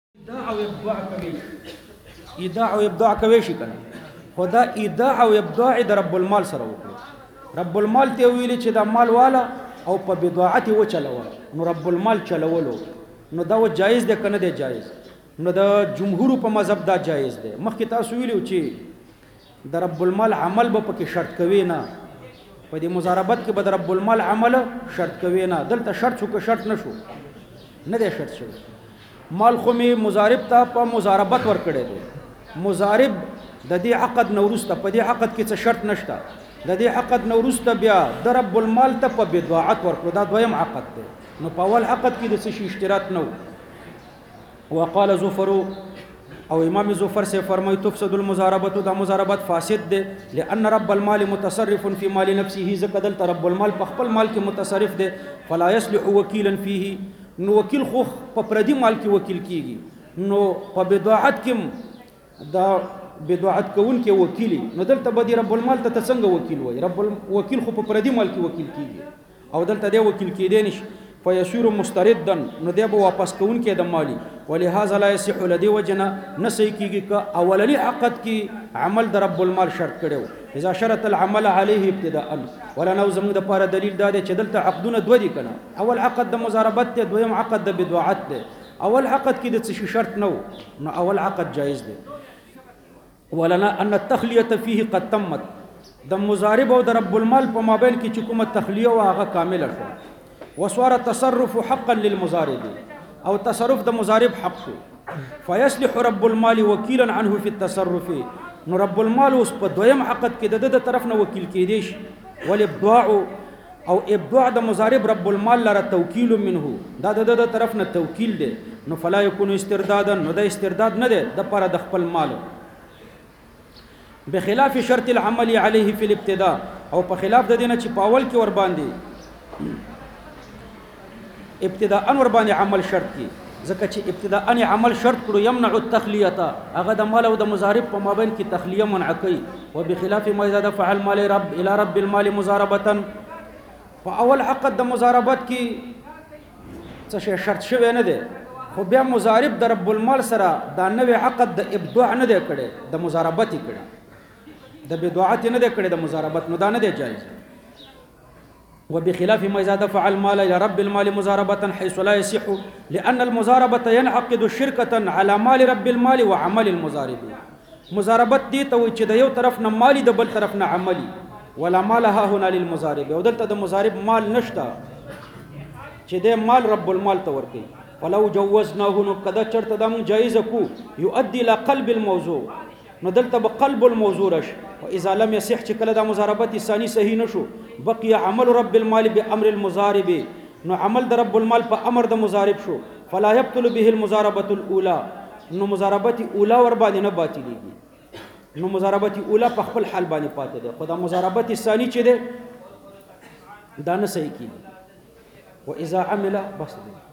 ایداع او ابداع کوي شي کنه خدا ایداع او ابداع د رب المال سره وکړي. رب المال ته ویل چې دا مال والا او په بدعت و چلول نو رب المال چلولو نو دا و جایز ده کنه ده جایز. نو د جمهور په مذهب دا جایز ده. مخکې تاسو ویلو چې د رب المال عمل به پکې شرط کوي نه، په دې مضاربت کې به د رب المال عمل شرط کوي نه. دلته شرط شو که شرط نشو نه ده شرط شو. مال خو می مضارب ته په مضاربت ور کړی دی. مضارب د دې عقد نورسته په دې عقد کې څه شرط نشته. د دې عقد نورسته بیا د رب المال ته په بدعت ور کړو. دا دویم عقد دی. نو په اول عقد کې د څه شي اشتراط نو. وقال زفر او امام زفر سے فرمای تفسد المضاربه دا مضاربت فاسد ده لان رب المال متصرف في مال نفسه زکدل رب المال په خپل مال کې متصرف ده فلا يصلح وكيلا فيه. نو وکیل خو په پردي مال کې وکیل کیږي. نو په بدعت کې دا بدعت کون کې وکیلی نو دلته به رب المال ته څنګه وکیل وای. رب وکیل خو په پردي مال کې وکیل کیږي او دلته دی وکیل کېدی نشي. فيصير مستردا نو دی به واپس کون کې د مالی. ولهذا لا يصح لدي وجنا نسي کیږي ک اولنی عقد کې عمل د رب المال شرط کړو. اذا شرط العمل عليه ابتداء ولا نو زموږ د پاره دلیل دا دی چې دلته عقدونه دوه دي کنه. اول عقد د مضاربت دی، دویم عقد د بدعت دی. اول عقد کې د څه شرط نو نو اول عقد جایز دی. ولنا ان التخليه فيه قد تمت. د مضارب او د رب المال په مابین کې چې کومه تخلیه او هغه کامله شو. وصار التصرف حقا للمضارب او تصرف د مضارب حق شو. فيصلح رب المال وكيلا عنه في التصرف. نو رب المال اوس په دویم عقد کې د طرف نه وکیل کېدی شي. والابداع او ابداع د مضارب رب المال لره توکیل منه دا د طرف نه توکیل دی. نو فلا يكون استردادا نو د استرداد نه دی د پر د خپل مال بخلاف شرط العمل عليه في الابتداء او په خلاف د دینه چې پاول کې ور باندې ابتداء ور باندې عمل شرط کی ځکه چې ابتداء عمل شرط کړو يمنع التخليه هغه د مال او د مضارب په مابین کې تخلیه منع کوي. وبخلاف ما اذا دفع المال رب الى رب المال مضاربه په اول عقد د مضاربت کې څه شرط شوی نه دی خو بیا مضارب د رب المال سره دا نوې عقد د ابداع نه دی کړی د مضاربت کړی د بدعت نه دی کړی د مضاربت نو دا نه دی جایز. وبخلاف ما اذا دفع المال الى رب المال مضاربه حيث لا يصح لان المضاربه ينعقد شركه على مال رب المال وعمل المضارب. مضاربت دي ته چې د یو طرف نه مالی د بل طرف نه عملی ولا مال ها هنا للمضارب او دلته د مضارب مال نشتا چې د مال رب المال ته ورکی. ولو جوزناه نو کدا چرته د مون جایز کو يؤدي الى قلب الموضوع نو دلته بقلب الموضوع رش. واذا لم يصح چې کله د مضاربت ثاني صحیح نشو بقي عمل رب المال بامر المضارب نو عمل د رب المال په امر د مضارب شو. فلا يبطل به المضاربه الاولى نو مضاربت اوله ور باندې نه باطلېږي. نو مضاربت اوله په خپل حال باندې پاتې ده خو د مضاربت ثاني چې ده دا نه صحیح کیږي. واذا عمل بس ده